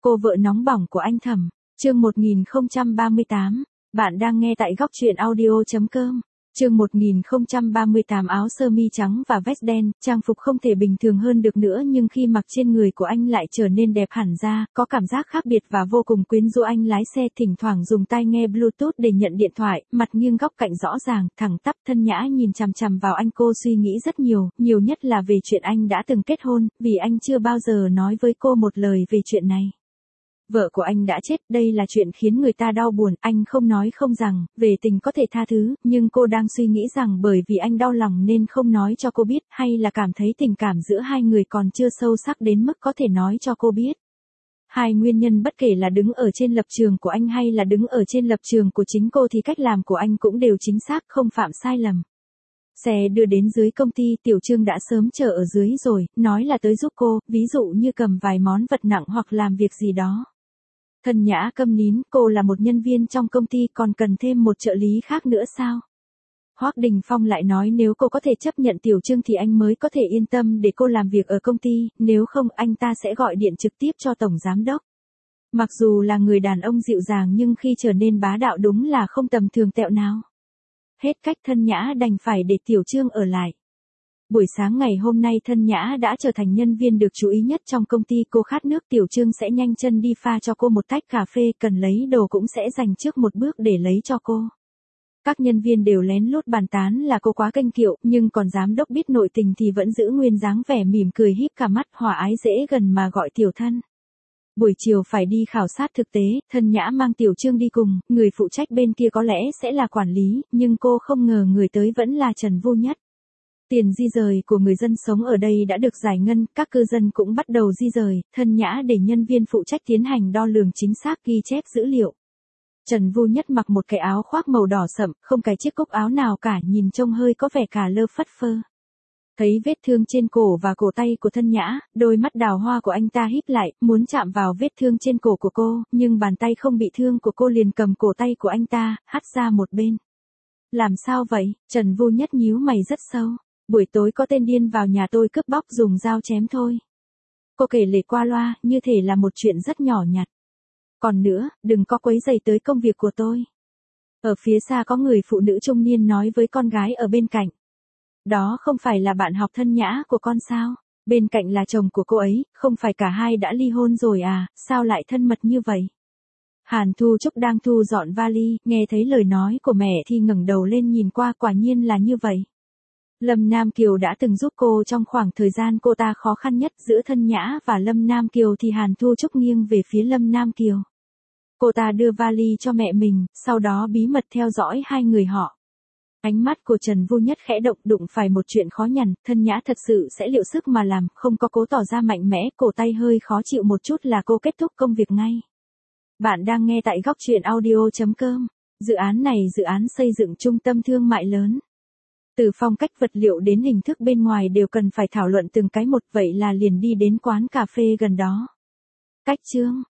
Cô vợ nóng bỏng của anh Thẩm, chương 1038, bạn đang nghe tại góc truyện audio.com. Chương 1038 áo sơ mi trắng và vest đen, trang phục không thể bình thường hơn được nữa nhưng khi mặc trên người của anh lại trở nên đẹp hẳn ra, có cảm giác khác biệt và vô cùng quyến rũ. Anh lái xe thỉnh thoảng dùng tai nghe Bluetooth để nhận điện thoại, mặt nghiêng góc cạnh rõ ràng, thẳng tắp thân nhã nhìn chằm chằm vào anh. Cô suy nghĩ rất nhiều, nhiều nhất là về chuyện anh đã từng kết hôn, vì anh chưa bao giờ nói với cô một lời về chuyện này. Vợ của anh đã chết, đây là chuyện khiến người ta đau buồn, anh không nói không rằng, về tình có thể tha thứ, nhưng cô đang suy nghĩ rằng bởi vì anh đau lòng nên không nói cho cô biết, hay là cảm thấy tình cảm giữa hai người còn chưa sâu sắc đến mức có thể nói cho cô biết. Hai nguyên nhân bất kể là đứng ở trên lập trường của anh hay là đứng ở trên lập trường của chính cô thì cách làm của anh cũng đều chính xác, không phạm sai lầm. Xe đưa đến dưới công ty, Tiểu Trương đã sớm chờ ở dưới rồi, nói là tới giúp cô, ví dụ như cầm vài món vật nặng hoặc làm việc gì đó. Thân nhã câm nín, cô là một nhân viên trong công ty còn cần thêm một trợ lý khác nữa sao? Hoắc Đình Phong lại nói nếu cô có thể chấp nhận Tiểu Trương thì anh mới có thể yên tâm để cô làm việc ở công ty, nếu không anh ta sẽ gọi điện trực tiếp cho Tổng Giám Đốc. Mặc dù là người đàn ông dịu dàng nhưng khi trở nên bá đạo đúng là không tầm thường tẹo nào. Hết cách, thân nhã đành phải để Tiểu Trương ở lại. Buổi sáng ngày hôm nay thân nhã đã trở thành nhân viên được chú ý nhất trong công ty. Cô khát nước, Tiểu Trương sẽ nhanh chân đi pha cho cô một tách cà phê, cần lấy đồ cũng sẽ dành trước một bước để lấy cho cô. Các nhân viên đều lén lút bàn tán là cô quá kênh kiệu, nhưng còn giám đốc biết nội tình thì vẫn giữ nguyên dáng vẻ mỉm cười híp cả mắt, hòa ái dễ gần mà gọi tiểu thân. Buổi chiều phải đi khảo sát thực tế, thân nhã mang Tiểu Trương đi cùng, người phụ trách bên kia có lẽ sẽ là quản lý, nhưng cô không ngờ người tới vẫn là Trần Vô Nhất. Tiền di rời của người dân sống ở đây đã được giải ngân, các cư dân cũng bắt đầu di rời, thân nhã để nhân viên phụ trách tiến hành đo lường chính xác ghi chép dữ liệu. Trần Vô Nhất mặc một cái áo khoác màu đỏ sậm, không cái chiếc cúc áo nào cả, nhìn trông hơi có vẻ cả lơ phất phơ. Thấy vết thương trên cổ và cổ tay của thân nhã, đôi mắt đào hoa của anh ta híp lại, muốn chạm vào vết thương trên cổ của cô, nhưng bàn tay không bị thương của cô liền cầm cổ tay của anh ta, hất ra một bên. Làm sao vậy? Trần Vô Nhất nhíu mày rất sâu. Buổi tối có tên điên vào nhà tôi cướp bóc dùng dao chém thôi. Cô kể lể qua loa, như thể là một chuyện rất nhỏ nhặt. Còn nữa, đừng có quấy rầy tới công việc của tôi. Ở phía xa có người phụ nữ trung niên nói với con gái ở bên cạnh. Đó không phải là bạn học thân nhã của con sao? Bên cạnh là chồng của cô ấy, không phải cả hai đã ly hôn rồi à, sao lại thân mật như vậy? Hàn Thu Trúc đang thu dọn vali, nghe thấy lời nói của mẹ thì ngẩng đầu lên nhìn qua, quả nhiên là như vậy. Lâm Nam Kiều đã từng giúp cô trong khoảng thời gian cô ta khó khăn nhất, giữa thân nhã và Lâm Nam Kiều thì Hàn Thu Trúc nghiêng về phía Lâm Nam Kiều. Cô ta đưa vali cho mẹ mình, sau đó bí mật theo dõi hai người họ. Ánh mắt của Trần Vô Nhất khẽ động, đụng phải một chuyện khó nhằn, thân nhã thật sự sẽ liệu sức mà làm, không có cố tỏ ra mạnh mẽ, cổ tay hơi khó chịu một chút là cô kết thúc công việc ngay. Bạn đang nghe tại góc truyện audio.com. Dự án này dự án xây dựng trung tâm thương mại lớn. Từ phong cách vật liệu đến hình thức bên ngoài đều cần phải thảo luận từng cái một, vậy là liền đi đến quán cà phê gần đó. Cách Trương,